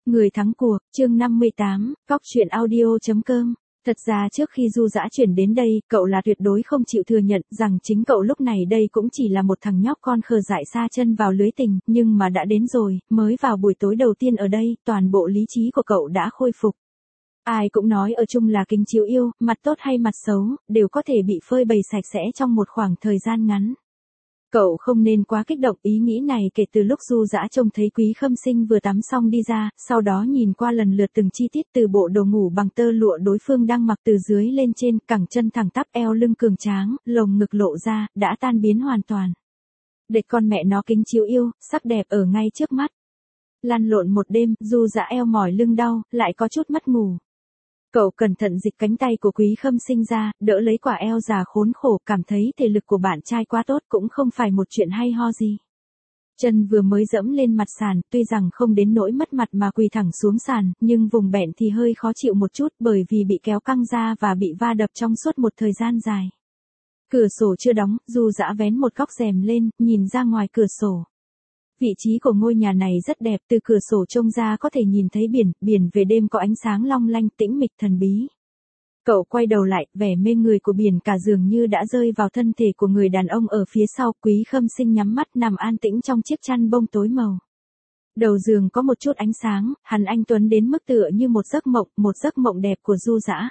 Người thắng cuộc, chương 58, Cóc truyện audio.com. Thật ra trước khi Du Dã chuyển đến đây, cậu là tuyệt đối không chịu thừa nhận rằng chính cậu lúc này đây cũng chỉ là một thằng nhóc con khờ dại sa chân vào lưới tình, nhưng mà đã đến rồi, mới vào buổi tối đầu tiên ở đây, toàn bộ lý trí của cậu đã khôi phục. Ai cũng nói ở chung là kính chiếu yêu, mặt tốt hay mặt xấu, đều có thể bị phơi bày sạch sẽ trong một khoảng thời gian ngắn. Cậu không nên quá kích động, ý nghĩ này kể từ lúc Du Dã trông thấy Quý Khâm Sinh vừa tắm xong đi ra, sau đó nhìn qua lần lượt từng chi tiết từ bộ đồ ngủ bằng tơ lụa đối phương đang mặc từ dưới lên trên, cẳng chân thẳng tắp, eo lưng cường tráng, lồng ngực lộ ra, đã tan biến hoàn toàn. Đệt con mẹ nó kính chiếu yêu, sắc đẹp ở ngay trước mắt. Lăn lộn một đêm, Du Dã eo mỏi lưng đau, lại có chút mất ngủ. Cậu cẩn thận dịch cánh tay của Quý Khâm Sinh ra, đỡ lấy quả eo già khốn khổ, cảm thấy thể lực của bạn trai quá tốt cũng không phải một chuyện hay ho gì. Chân vừa mới dẫm lên mặt sàn, tuy rằng không đến nỗi mất mặt mà quỳ thẳng xuống sàn, nhưng vùng bẹn thì hơi khó chịu một chút bởi vì bị kéo căng ra và bị va đập trong suốt một thời gian dài. Cửa sổ chưa đóng, Du Dã vén một góc rèm lên, nhìn ra ngoài cửa sổ. Vị trí của ngôi nhà này rất đẹp, từ cửa sổ trông ra có thể nhìn thấy biển, biển về đêm có ánh sáng long lanh, tĩnh mịch thần bí. Cậu quay đầu lại, vẻ mê người của biển cả dường như đã rơi vào thân thể của người đàn ông ở phía sau. Quý Khâm Sinh nhắm mắt nằm an tĩnh trong chiếc chăn bông tối màu. Đầu giường có một chút ánh sáng, hắn anh tuấn đến mức tựa như một giấc mộng đẹp của Du Dã.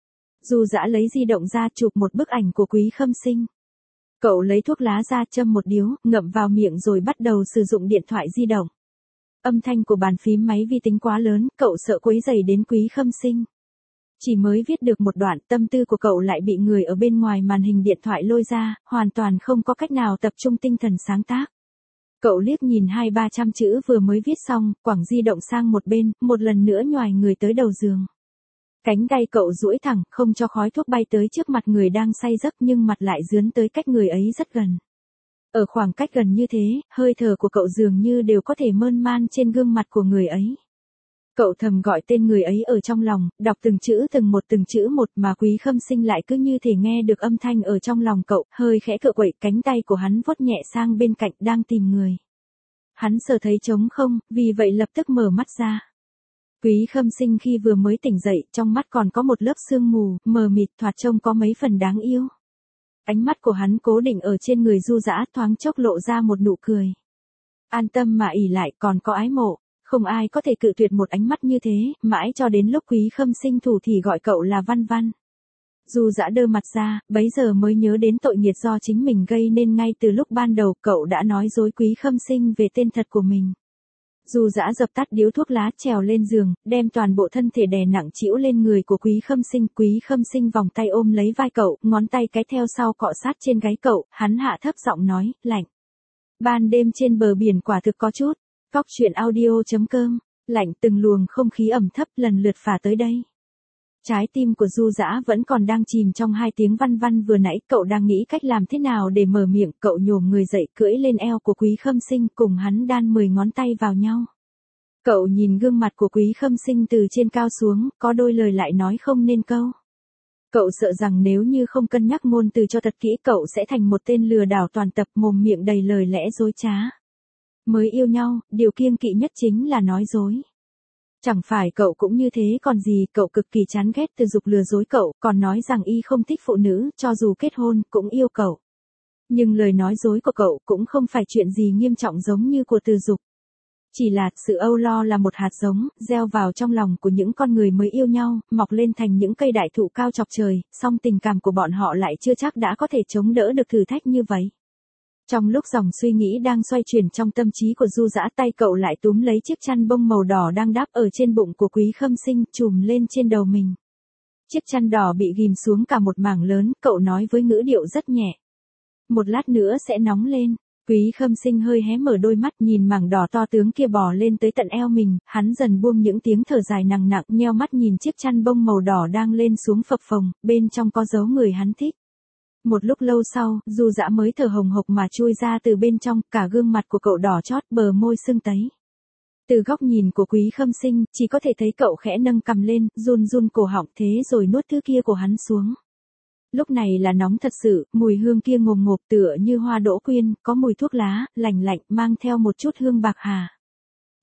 Du Dã lấy di động ra chụp một bức ảnh của Quý Khâm Sinh. Cậu lấy thuốc lá ra châm một điếu, ngậm vào miệng rồi bắt đầu sử dụng điện thoại di động. Âm thanh của bàn phím máy vi tính quá lớn, cậu sợ quấy rầy đến Quý Khâm Sinh. Chỉ mới viết được một đoạn, tâm tư của cậu lại bị người ở bên ngoài màn hình điện thoại lôi ra, hoàn toàn không có cách nào tập trung tinh thần sáng tác. Cậu liếc nhìn 200-300 chữ vừa mới viết xong, quẳng di động sang một bên, một lần nữa nhoài người tới đầu giường. Cánh tay cậu duỗi thẳng, không cho khói thuốc bay tới trước mặt người đang say giấc nhưng mặt lại dướn tới cách người ấy rất gần. Ở khoảng cách gần như thế, hơi thở của cậu dường như đều có thể mơn man trên gương mặt của người ấy. Cậu thầm gọi tên người ấy ở trong lòng, đọc từng chữ một mà Quý Khâm Sinh lại cứ như thể nghe được âm thanh ở trong lòng cậu, hơi khẽ cựa quậy, cánh tay của hắn vuốt nhẹ sang bên cạnh đang tìm người. Hắn sờ thấy trống không, vì vậy lập tức mở mắt ra. Quý Khâm Sinh khi vừa mới tỉnh dậy, trong mắt còn có một lớp sương mù, mờ mịt, thoạt trông có mấy phần đáng yêu. Ánh mắt của hắn cố định ở trên người Du Dã, thoáng chốc lộ ra một nụ cười. An tâm mà ỷ lại, còn có ái mộ, không ai có thể cự tuyệt một ánh mắt như thế, mãi cho đến lúc Quý Khâm Sinh thủ thì gọi cậu là Văn Văn. Du Dã đơ mặt ra, bấy giờ mới nhớ đến tội nghiệp do chính mình gây nên ngay từ lúc ban đầu, cậu đã nói dối Quý Khâm Sinh về tên thật của mình. Du Dã dập tắt điếu thuốc lá, trèo lên giường, đem toàn bộ thân thể đè nặng trĩu lên người của Quý Khâm Sinh. Quý Khâm Sinh vòng tay ôm lấy vai cậu, ngón tay cái theo sau cọ sát trên gáy cậu, hắn hạ thấp giọng nói, lạnh. Ban đêm trên bờ biển quả thực có chút. Cóc truyện audio.com, lạnh, từng luồng không khí ẩm thấp lần lượt phả tới đây. Trái tim của Du Dã vẫn còn đang chìm trong hai tiếng Văn Văn vừa nãy, cậu đang nghĩ cách làm thế nào để mở miệng, cậu nhổm người dậy, cưỡi lên eo của Quý Khâm Sinh, cùng hắn đan 10 ngón tay vào nhau. Cậu nhìn gương mặt của Quý Khâm Sinh từ trên cao xuống, có đôi lời lại nói không nên câu. Cậu sợ rằng nếu như không cân nhắc ngôn từ cho thật kỹ, cậu sẽ thành một tên lừa đảo toàn tập, mồm miệng đầy lời lẽ dối trá. Mới yêu nhau, điều kiêng kỵ nhất chính là nói dối. Chẳng phải cậu cũng như thế còn gì, cậu cực kỳ chán ghét Từ Dục lừa dối cậu, còn nói rằng y không thích phụ nữ, cho dù kết hôn, cũng yêu cậu. Nhưng lời nói dối của cậu cũng không phải chuyện gì nghiêm trọng giống như của Từ Dục. Chỉ là, sự âu lo là một hạt giống, gieo vào trong lòng của những con người mới yêu nhau, mọc lên thành những cây đại thụ cao chọc trời, song tình cảm của bọn họ lại chưa chắc đã có thể chống đỡ được thử thách như vậy. Trong lúc dòng suy nghĩ đang xoay chuyển trong tâm trí của Du Dã, tay cậu lại túm lấy chiếc chăn bông màu đỏ đang đáp ở trên bụng của Quý Khâm Sinh, trùm lên trên đầu mình. Chiếc chăn đỏ bị ghim xuống cả một mảng lớn, cậu nói với ngữ điệu rất nhẹ. Một lát nữa sẽ nóng lên. Quý Khâm Sinh hơi hé mở đôi mắt, nhìn mảng đỏ to tướng kia bò lên tới tận eo mình, hắn dần buông những tiếng thở dài nặng nặng, nheo mắt nhìn chiếc chăn bông màu đỏ đang lên xuống phập phồng, bên trong có dấu người hắn thích. Một lúc lâu sau, Du Dã mới thở hồng hộc mà chui ra từ bên trong, cả gương mặt của cậu đỏ chót, bờ môi sưng tấy. Từ góc nhìn của Quý Khâm Sinh, chỉ có thể thấy cậu khẽ nâng cằm lên, run run cổ họng, thế rồi nuốt thứ kia của hắn xuống. Lúc này là nóng thật sự, mùi hương kia ngồm ngộp tựa như hoa đỗ quyên, có mùi thuốc lá, lành lạnh, mang theo một chút hương bạc hà.